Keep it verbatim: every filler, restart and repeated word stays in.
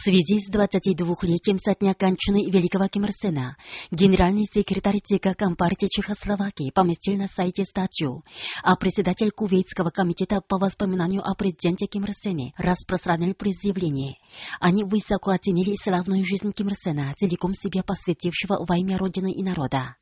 связи с двадцатидвухлетием со дня кончины великого Ким Ир Сена, генеральный секретарь ЦК Компартии Чехословакии поместил на сайте статью, а председатель Кувейтского комитета по воспоминанию о президенте Ким Ир Сене распространил предъявление. Они высоко оценили славную жизнь Ким Ир Сена, целиком себя посвятившего во имя Родины и народа.